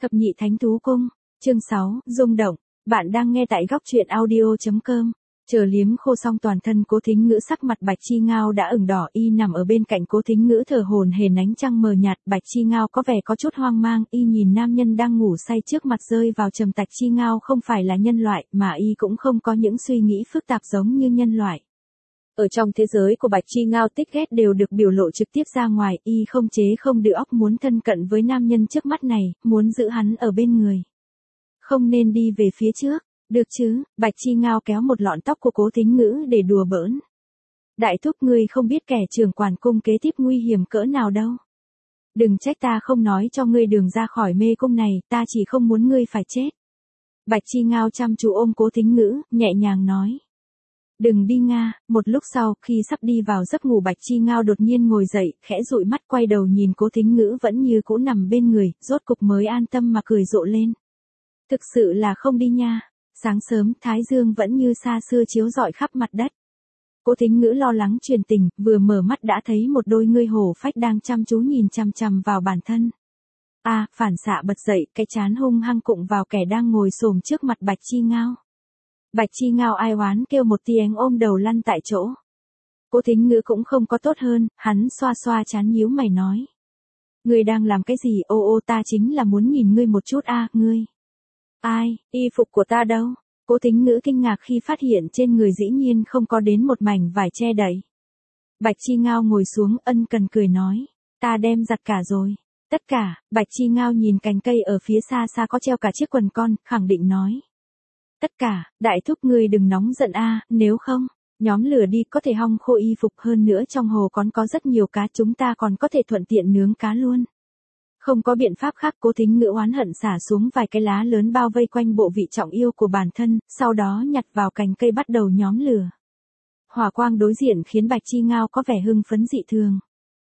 Thập nhị thánh thú cung, chương 6, rung động, bạn đang nghe tại góc truyện audio.com. Chờ liếm khô xong toàn thân Cố Thính Ngữ, sắc mặt Bạch Chi Ngao đã ửng đỏ, y nằm ở bên cạnh Cố Thính Ngữ thở hổn hển, ánh trăng mờ nhạt. Bạch Chi Ngao có vẻ có chút hoang mang, y nhìn nam nhân đang ngủ say trước mặt rơi vào trầm tạch. Chi Ngao không phải là nhân loại, mà y cũng không có những suy nghĩ phức tạp giống như nhân loại. Ở trong thế giới của Bạch Chi Ngao, thích ghét đều được biểu lộ trực tiếp ra ngoài, y không chế không đựa óc muốn thân cận với nam nhân trước mắt này, muốn giữ hắn ở bên người. Không nên đi về phía trước, được chứ? Bạch Chi Ngao kéo một lọn tóc của Cố Thính Ngữ để đùa bỡn. Đại thúc, ngươi không biết kẻ trưởng quản cung kế tiếp nguy hiểm cỡ nào đâu. Đừng trách ta không nói cho ngươi đường ra khỏi mê cung này, ta chỉ không muốn ngươi phải chết. Bạch Chi Ngao chăm chú ôm Cố Thính Ngữ, nhẹ nhàng nói. Đừng đi Nga. Một lúc sau, khi sắp đi vào giấc ngủ, Bạch Chi Ngao đột nhiên ngồi dậy, khẽ dụi mắt quay đầu nhìn Cố Thính Ngữ vẫn như cũ nằm bên người, rốt cục mới an tâm mà cười rộ lên. Thực sự là không đi nha. Sáng sớm, thái dương vẫn như xa xưa chiếu rọi khắp mặt đất. Cố Thính Ngữ lo lắng truyền tình, vừa mở mắt đã thấy một đôi ngươi hổ phách đang chăm chú nhìn chằm chằm vào bản thân. Phản xạ bật dậy, cái trán hung hăng cụng vào kẻ đang ngồi xổm trước mặt Bạch Chi Ngao. Bạch Chi Ngao ai oán kêu một tiếng, ôm đầu lăn tại chỗ. Cố Thính Ngữ cũng không có tốt hơn, hắn xoa xoa trán nhíu mày nói. Ngươi đang làm cái gì? Ta chính là muốn nhìn ngươi một chút. Ngươi. Ai, y phục của ta đâu? Cố Thính Ngữ kinh ngạc khi phát hiện trên người dĩ nhiên không có đến một mảnh vải che đậy. Bạch Chi Ngao ngồi xuống ân cần cười nói. Ta đem giặt cả rồi. Tất cả. Bạch Chi Ngao nhìn cành cây ở phía xa xa có treo cả chiếc quần con, khẳng định nói. Tất cả. Đại thúc, ngươi đừng nóng giận nếu không, nhóm lửa đi, có thể hong khô y phục, hơn nữa trong hồ còn có rất nhiều cá, chúng ta còn có thể thuận tiện nướng cá luôn. Không có biện pháp khác, Cố Thính Ngữ oán hận xả xuống vài cái lá lớn bao vây quanh bộ vị trọng yêu của bản thân, sau đó nhặt vào cành cây bắt đầu nhóm lửa. Hỏa quang đối diện khiến Bạch Chi Ngao có vẻ hưng phấn dị thường.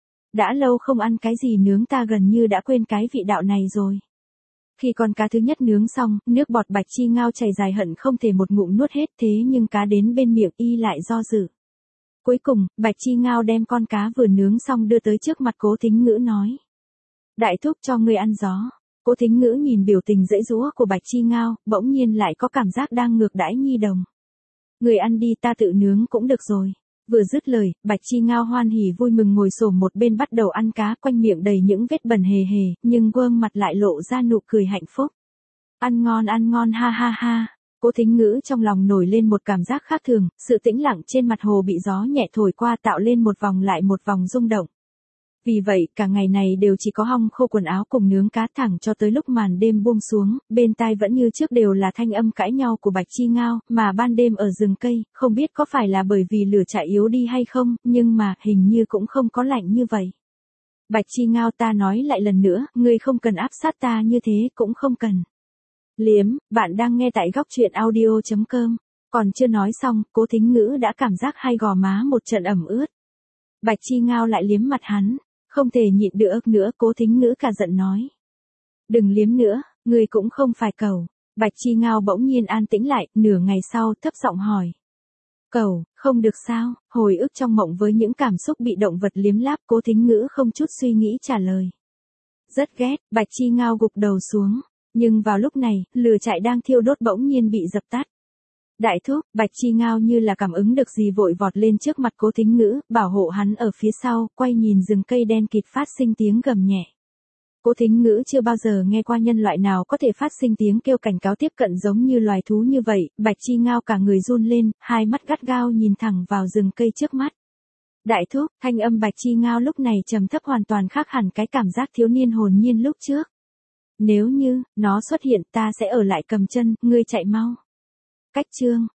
Đã lâu không ăn cái gì nướng, ta gần như đã quên cái vị đạo này rồi. Khi con cá thứ nhất nướng xong, nước bọt Bạch Chi Ngao chảy dài, hận không thể một ngụm nuốt hết, thế nhưng cá đến bên miệng y lại do dự. Cuối cùng, Bạch Chi Ngao đem con cá vừa nướng xong đưa tới trước mặt Cố Thính Ngữ nói. Đại thúc, cho ngươi ăn gió. Cố Thính Ngữ nhìn biểu tình giãy giụa của Bạch Chi Ngao, bỗng nhiên lại có cảm giác đang ngược đãi nhi đồng. Ngươi ăn đi, ta tự nướng cũng được rồi. Vừa dứt lời, Bạch Chi Ngao hoan hỉ vui mừng ngồi xổm một bên bắt đầu ăn cá, quanh miệng đầy những vết bẩn hề hề, nhưng gương mặt lại lộ ra nụ cười hạnh phúc. Ăn ngon ha ha ha. Cố Thính Ngữ trong lòng nổi lên một cảm giác khác thường, sự tĩnh lặng trên mặt hồ bị gió nhẹ thổi qua tạo lên một vòng lại một vòng rung động. Vì vậy, cả ngày này đều chỉ có hong khô quần áo cùng nướng cá, thẳng cho tới lúc màn đêm buông xuống, bên tai vẫn như trước đều là thanh âm cãi nhau của Bạch Chi Ngao, mà ban đêm ở rừng cây, không biết có phải là bởi vì lửa chạy yếu đi hay không, nhưng mà, hình như cũng không có lạnh như vậy. Bạch Chi Ngao, ta nói lại lần nữa, ngươi không cần áp sát ta như thế, cũng không cần. Liếm, bạn đang nghe tại góc truyện audio.com. Còn chưa nói xong, Cố Thính Ngữ đã cảm giác hai gò má một trận ẩm ướt. Bạch Chi Ngao lại liếm mặt hắn. Không thể nhịn được nữa, Cố Thính Ngữ cả giận nói. Đừng liếm nữa, ngươi cũng không phải cẩu. Bạch Chi Ngao bỗng nhiên an tĩnh lại, nửa ngày sau thấp giọng hỏi. Cẩu, không được sao? Hồi ức trong mộng với những cảm xúc bị động vật liếm láp, Cố Thính Ngữ không chút suy nghĩ trả lời. Rất ghét. Bạch Chi Ngao gục đầu xuống. Nhưng vào lúc này, lửa chạy đang thiêu đốt bỗng nhiên bị dập tắt. Đại thúc. Bạch Chi Ngao như là cảm ứng được gì vội vọt lên trước mặt Cố Thính Ngữ, bảo hộ hắn ở phía sau, quay nhìn rừng cây đen kịt phát sinh tiếng gầm nhẹ. Cố Thính Ngữ chưa bao giờ nghe qua nhân loại nào có thể phát sinh tiếng kêu cảnh cáo tiếp cận giống như loài thú như vậy. Bạch Chi Ngao cả người run lên, hai mắt gắt gao nhìn thẳng vào rừng cây trước mắt. Đại thúc. Thanh âm Bạch Chi Ngao lúc này trầm thấp, hoàn toàn khác hẳn cái cảm giác thiếu niên hồn nhiên lúc trước. Nếu như nó xuất hiện, ta sẽ ở lại cầm chân, ngươi chạy mau. Cách chương